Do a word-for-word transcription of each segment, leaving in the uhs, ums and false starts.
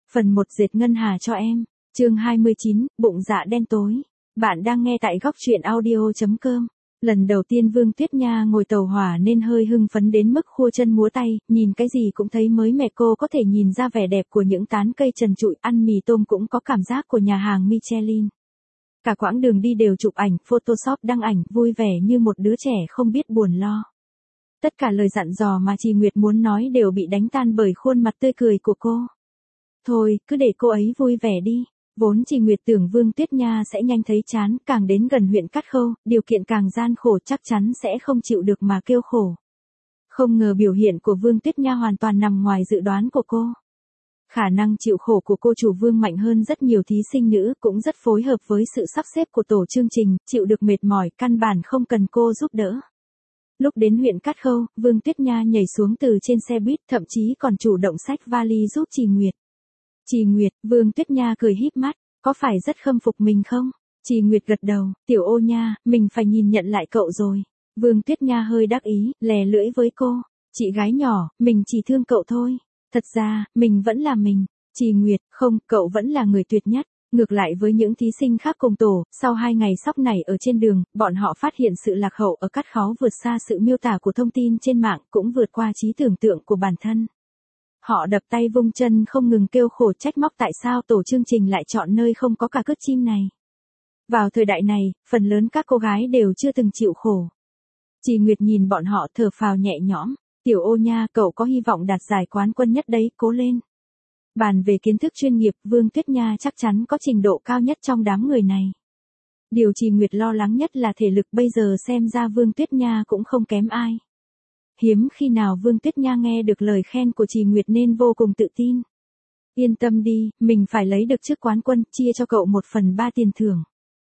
Phần một dệt ngân hà cho em. Chương hai mươi chín, bụng dạ đen tối. Bạn đang nghe tại góc truyện audio chấm com. Lần đầu tiên Vương Tuyết Nha ngồi tàu hỏa nên hơi hưng phấn đến mức khua chân múa tay, nhìn cái gì cũng thấy mới mẻ. Cô có thể nhìn ra vẻ đẹp của những tán cây trần trụi, ăn mì tôm cũng có cảm giác của nhà hàng Michelin. Cả quãng đường đi đều chụp ảnh, Photoshop đăng ảnh, vui vẻ như một đứa trẻ không biết buồn lo. Tất cả lời dặn dò mà chị Nguyệt muốn nói đều bị đánh tan bởi khuôn mặt tươi cười của cô. Thôi, cứ để cô ấy vui vẻ đi. Vốn chị Nguyệt tưởng Vương Tuyết Nha sẽ nhanh thấy chán, càng đến gần huyện Cát Khâu, điều kiện càng gian khổ chắc chắn sẽ không chịu được mà kêu khổ. Không ngờ biểu hiện của Vương Tuyết Nha hoàn toàn nằm ngoài dự đoán của cô. Khả năng chịu khổ của cô chủ Vương mạnh hơn rất nhiều thí sinh nữ, cũng rất phối hợp với sự sắp xếp của tổ chương trình, chịu được mệt mỏi, căn bản không cần cô giúp đỡ. Lúc đến huyện Cát Khâu, Vương Tuyết Nha nhảy xuống từ trên xe buýt, thậm chí còn chủ động xách vali giúp chị Nguyệt. Chị Nguyệt, Vương Tuyết Nha cười híp mắt, có phải rất khâm phục mình không? Chị Nguyệt gật đầu, tiểu ô nha, mình phải nhìn nhận lại cậu rồi. Vương Tuyết Nha hơi đắc ý, lè lưỡi với cô, chị gái nhỏ, mình chỉ thương cậu thôi. Thật ra, mình vẫn là mình. Chị Nguyệt, không, cậu vẫn là người tuyệt nhất. Ngược lại với những thí sinh khác cùng tổ, sau hai ngày sóc nảy ở trên đường, bọn họ phát hiện sự lạc hậu ở Cát Khấu vượt xa sự miêu tả của thông tin trên mạng, cũng vượt qua trí tưởng tượng của bản thân. Họ đập tay vung chân không ngừng kêu khổ trách móc tại sao tổ chương trình lại chọn nơi không có cả cất chim này. Vào thời đại này, phần lớn các cô gái đều chưa từng chịu khổ. Chị Nguyệt nhìn bọn họ thở phào nhẹ nhõm, tiểu ô nha, cậu có hy vọng đạt giải quán quân nhất đấy, cố lên. Bàn về kiến thức chuyên nghiệp, Vương Tuyết Nha chắc chắn có trình độ cao nhất trong đám người này. Điều chị Nguyệt lo lắng nhất là thể lực, bây giờ xem ra Vương Tuyết Nha cũng không kém ai. Hiếm khi nào Vương Tuyết Nha nghe được lời khen của chị Nguyệt nên vô cùng tự tin. Yên tâm đi, mình phải lấy được chức quán quân, chia cho cậu một phần ba tiền thưởng.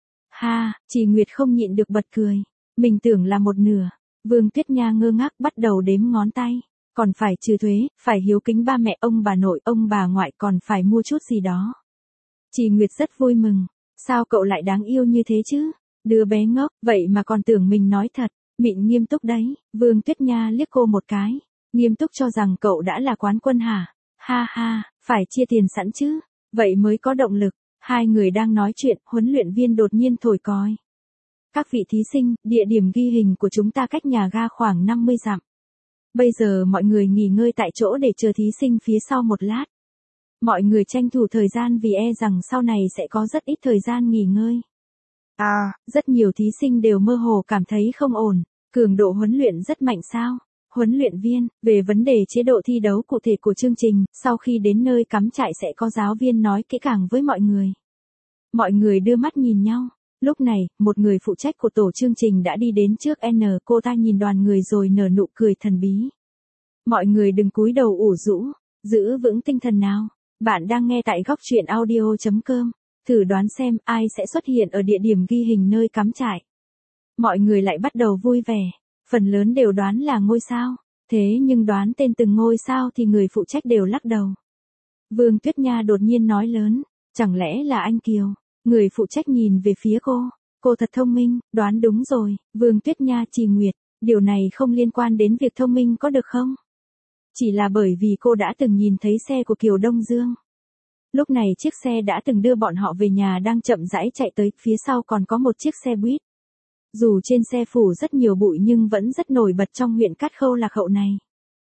Ha, chị Nguyệt không nhịn được bật cười. Mình tưởng là một nửa. Vương Tuyết Nha ngơ ngác bắt đầu đếm ngón tay. Còn phải trừ thuế, phải hiếu kính ba mẹ, ông bà nội, ông bà ngoại, còn phải mua chút gì đó. Chị Nguyệt rất vui mừng. Sao cậu lại đáng yêu như thế chứ? Đứa bé ngốc, vậy mà còn tưởng mình nói thật. Mịn nghiêm túc đấy. Vương Tuyết Nha liếc cô một cái. Nghiêm túc cho rằng cậu đã là quán quân hả? Ha ha, phải chia tiền sẵn chứ. Vậy mới có động lực. Hai người đang nói chuyện, huấn luyện viên đột nhiên thổi còi. Các vị thí sinh, địa điểm ghi hình của chúng ta cách nhà ga khoảng năm mươi dặm. Bây giờ mọi người nghỉ ngơi tại chỗ để chờ thí sinh phía sau một lát. Mọi người tranh thủ thời gian vì e rằng sau này sẽ có rất ít thời gian nghỉ ngơi. À, rất nhiều thí sinh đều mơ hồ cảm thấy không ổn. Cường độ huấn luyện rất mạnh sao? Huấn luyện viên, về vấn đề chế độ thi đấu cụ thể của chương trình, sau khi đến nơi cắm trại sẽ có giáo viên nói kỹ càng với mọi người. Mọi người đưa mắt nhìn nhau. Lúc này, một người phụ trách của tổ chương trình đã đi đến trước N, cô ta nhìn đoàn người rồi nở nụ cười thần bí. Mọi người đừng cúi đầu ủ rũ, giữ vững tinh thần nào. Bạn đang nghe tại góc truyện audio chấm com. Thử đoán xem ai sẽ xuất hiện ở địa điểm ghi hình nơi cắm trại. Mọi người lại bắt đầu vui vẻ. Phần lớn đều đoán là ngôi sao. Thế nhưng đoán tên từng ngôi sao thì người phụ trách đều lắc đầu. Vương Tuyết Nha đột nhiên nói lớn. Chẳng lẽ là anh Kiều? Người phụ trách nhìn về phía cô. Cô thật thông minh, đoán đúng rồi. Vương Tuyết Nha, chị Nguyệt. Điều này không liên quan đến việc thông minh có được không? Chỉ là bởi vì cô đã từng nhìn thấy xe của Kiều Đông Dương. Lúc này chiếc xe đã từng đưa bọn họ về nhà đang chậm rãi chạy tới, phía sau còn có một chiếc xe buýt. Dù trên xe phủ rất nhiều bụi nhưng vẫn rất nổi bật trong huyện Cát Khâu lạc hậu này.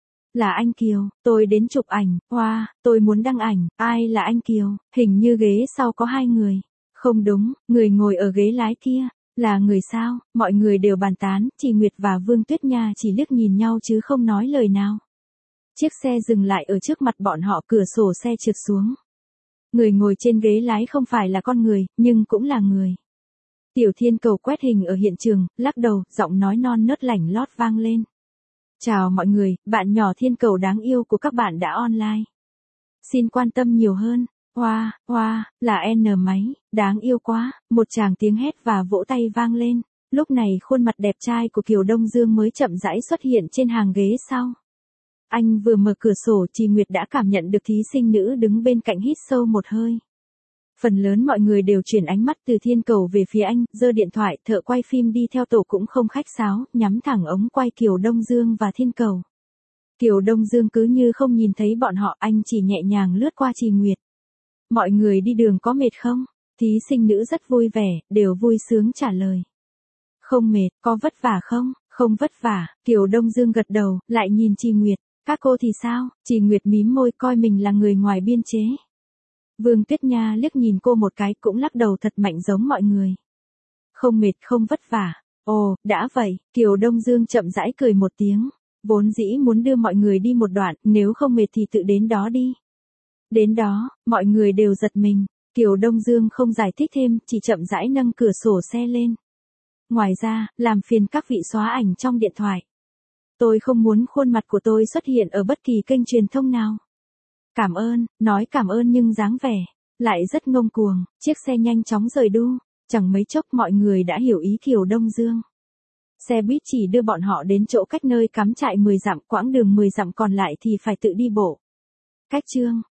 Là anh Kiều, tôi đến chụp ảnh, wow, tôi muốn đăng ảnh, ai là anh Kiều, hình như ghế sau có hai người. Không đúng, người ngồi ở ghế lái kia, là người sao, mọi người đều bàn tán, chị Nguyệt và Vương Tuyết Nha chỉ liếc nhìn nhau chứ không nói lời nào. Chiếc xe dừng lại ở trước mặt bọn họ, cửa sổ xe trượt xuống. Người ngồi trên ghế lái không phải là con người, nhưng cũng là người. Tiểu Thiên Cầu quét hình ở hiện trường, lắc đầu, giọng nói non nớt lảnh lót vang lên. Chào mọi người, bạn nhỏ Thiên Cầu đáng yêu của các bạn đã online. Xin quan tâm nhiều hơn. Hoa, hoa, là N máy, đáng yêu quá, một tràng tiếng hét và vỗ tay vang lên. Lúc này khuôn mặt đẹp trai của Kiều Đông Dương mới chậm rãi xuất hiện trên hàng ghế sau. Anh vừa mở cửa sổ, chị Nguyệt đã cảm nhận được thí sinh nữ đứng bên cạnh hít sâu một hơi. Phần lớn mọi người đều chuyển ánh mắt từ Thiên Cầu về phía anh, giơ điện thoại, thợ quay phim đi theo tổ cũng không khách sáo, nhắm thẳng ống quay Kiều Đông Dương và Thiên Cầu. Kiều Đông Dương cứ như không nhìn thấy bọn họ, anh chỉ nhẹ nhàng lướt qua chị Nguyệt. mọi người đi đường có mệt không? Thí sinh nữ rất vui vẻ, đều vui sướng trả lời. Không mệt, có vất vả không? Không vất vả, Kiều Đông Dương gật đầu, lại nhìn Trì Nguyệt. Các cô thì sao? Trì Nguyệt mím môi coi mình là người ngoài biên chế. Vương Tuyết Nha liếc nhìn cô một cái cũng lắc đầu thật mạnh giống mọi người. Không mệt không vất vả. Ồ, đã vậy, Kiều Đông Dương chậm rãi cười một tiếng. Vốn dĩ muốn đưa mọi người đi một đoạn, nếu không mệt thì tự đến đó đi. Đến đó, mọi người đều giật mình. Kiều Đông Dương không giải thích thêm, chỉ chậm rãi nâng cửa sổ xe lên. Ngoài ra, làm phiền các vị xóa ảnh trong điện thoại. Tôi không muốn khuôn mặt của tôi xuất hiện ở bất kỳ kênh truyền thông nào. Cảm ơn, nói cảm ơn nhưng dáng vẻ lại rất ngông cuồng, chiếc xe nhanh chóng rời đu, chẳng mấy chốc mọi người đã hiểu ý Kiều Đông Dương. Xe buýt chỉ đưa bọn họ đến chỗ cách nơi cắm trại mười dặm, quãng đường mười dặm còn lại thì phải tự đi bộ. Cách chương